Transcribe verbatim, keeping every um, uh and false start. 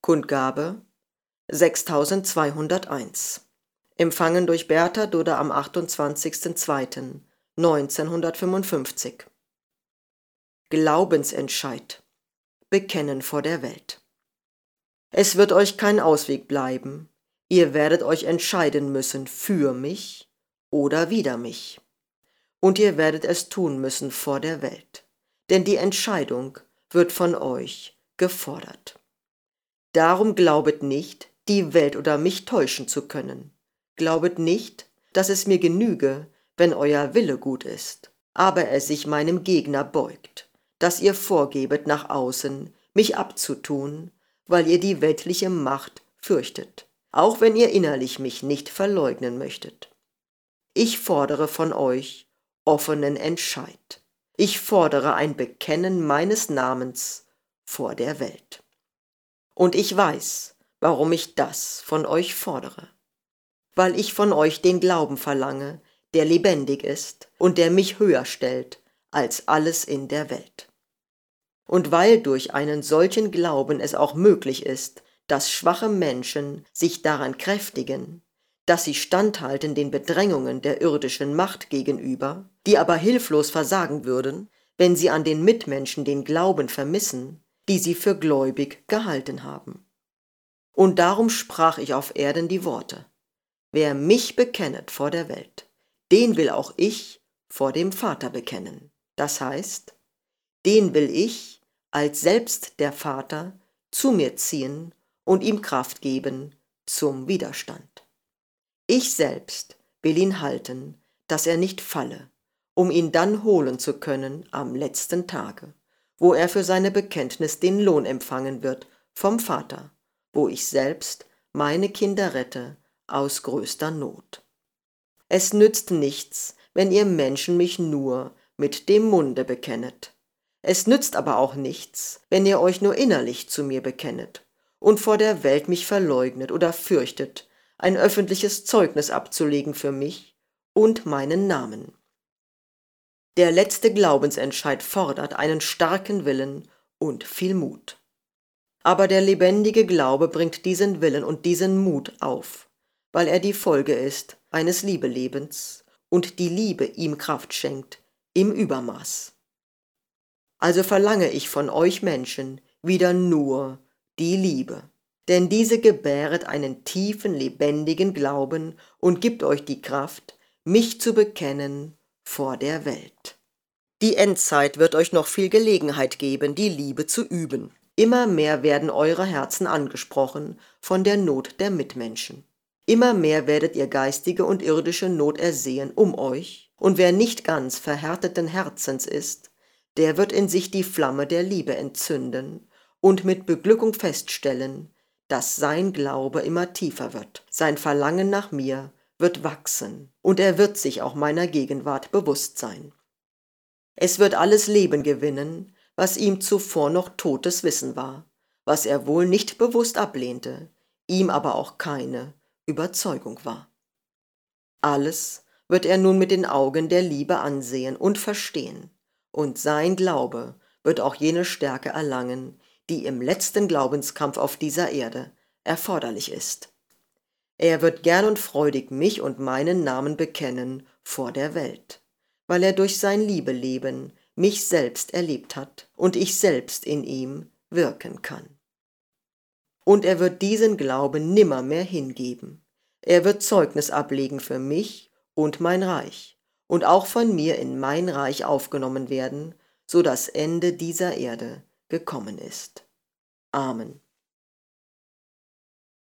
Kundgabe sechstausendzweihunderteins. Empfangen durch Bertha Dudder am achtundzwanzigsten zweiten neunzehnhundertfünfundfünfzig. Glaubensentscheid. Bekennen vor der Welt. Es wird euch kein Ausweg bleiben. Ihr werdet euch entscheiden müssen für mich oder wider mich. Und ihr werdet es tun müssen vor der Welt. Denn die Entscheidung wird von euch gefordert. Darum glaubet nicht, die Welt oder mich täuschen zu können. Glaubet nicht, dass es mir genüge, wenn euer Wille gut ist, aber er sich meinem Gegner beugt, dass ihr vorgebet nach außen, mich abzutun, weil ihr die weltliche Macht fürchtet, auch wenn ihr innerlich mich nicht verleugnen möchtet. Ich fordere von euch offenen Entscheid. Ich fordere ein Bekennen meines Namens vor der Welt. Und ich weiß, warum ich das von euch fordere. Weil ich von euch den Glauben verlange, der lebendig ist und der mich höher stellt als alles in der Welt. Und weil durch einen solchen Glauben es auch möglich ist, dass schwache Menschen sich daran kräftigen, dass sie standhalten den Bedrängungen der irdischen Macht gegenüber, die aber hilflos versagen würden, wenn sie an den Mitmenschen den Glauben vermissen, die sie für gläubig gehalten haben. Und darum sprach ich auf Erden die Worte: Wer mich bekennet vor der Welt, den will auch ich vor dem Vater bekennen. Das heißt, den will ich als selbst der Vater zu mir ziehen und ihm Kraft geben zum Widerstand. Ich selbst will ihn halten, dass er nicht falle, um ihn dann holen zu können am letzten Tage, wo er für seine Bekenntnis den Lohn empfangen wird vom Vater, wo ich selbst meine Kinder rette aus größter Not. Es nützt nichts, wenn ihr Menschen mich nur mit dem Munde bekennet. Es nützt aber auch nichts, wenn ihr euch nur innerlich zu mir bekennet und vor der Welt mich verleugnet oder fürchtet, ein öffentliches Zeugnis abzulegen für mich und meinen Namen. Der letzte Glaubensentscheid fordert einen starken Willen und viel Mut. Aber der lebendige Glaube bringt diesen Willen und diesen Mut auf, weil er die Folge ist eines Liebelebens und die Liebe ihm Kraft schenkt im Übermaß. Also verlange ich von euch Menschen wieder nur die Liebe, denn diese gebäret einen tiefen, lebendigen Glauben und gibt euch die Kraft, mich zu bekennen vor der Welt. Die Endzeit wird euch noch viel Gelegenheit geben, die Liebe zu üben. Immer mehr werden eure Herzen angesprochen von der Not der Mitmenschen. Immer mehr werdet ihr geistige und irdische Not ersehen um euch, und wer nicht ganz verhärteten Herzens ist, der wird in sich die Flamme der Liebe entzünden und mit Beglückung feststellen, dass sein Glaube immer tiefer wird, sein Verlangen nach mir wird wachsen, und er wird sich auch meiner Gegenwart bewusst sein. Es wird alles Leben gewinnen, was ihm zuvor noch totes Wissen war, was er wohl nicht bewusst ablehnte, ihm aber auch keine Überzeugung war. Alles wird er nun mit den Augen der Liebe ansehen und verstehen, und sein Glaube wird auch jene Stärke erlangen, die im letzten Glaubenskampf auf dieser Erde erforderlich ist. Er wird gern und freudig mich und meinen Namen bekennen vor der Welt, weil er durch sein Liebeleben mich selbst erlebt hat und ich selbst in ihm wirken kann. Und er wird diesen Glauben nimmermehr hingeben. Er wird Zeugnis ablegen für mich und mein Reich und auch von mir in mein Reich aufgenommen werden, so das Ende dieser Erde gekommen ist. Amen.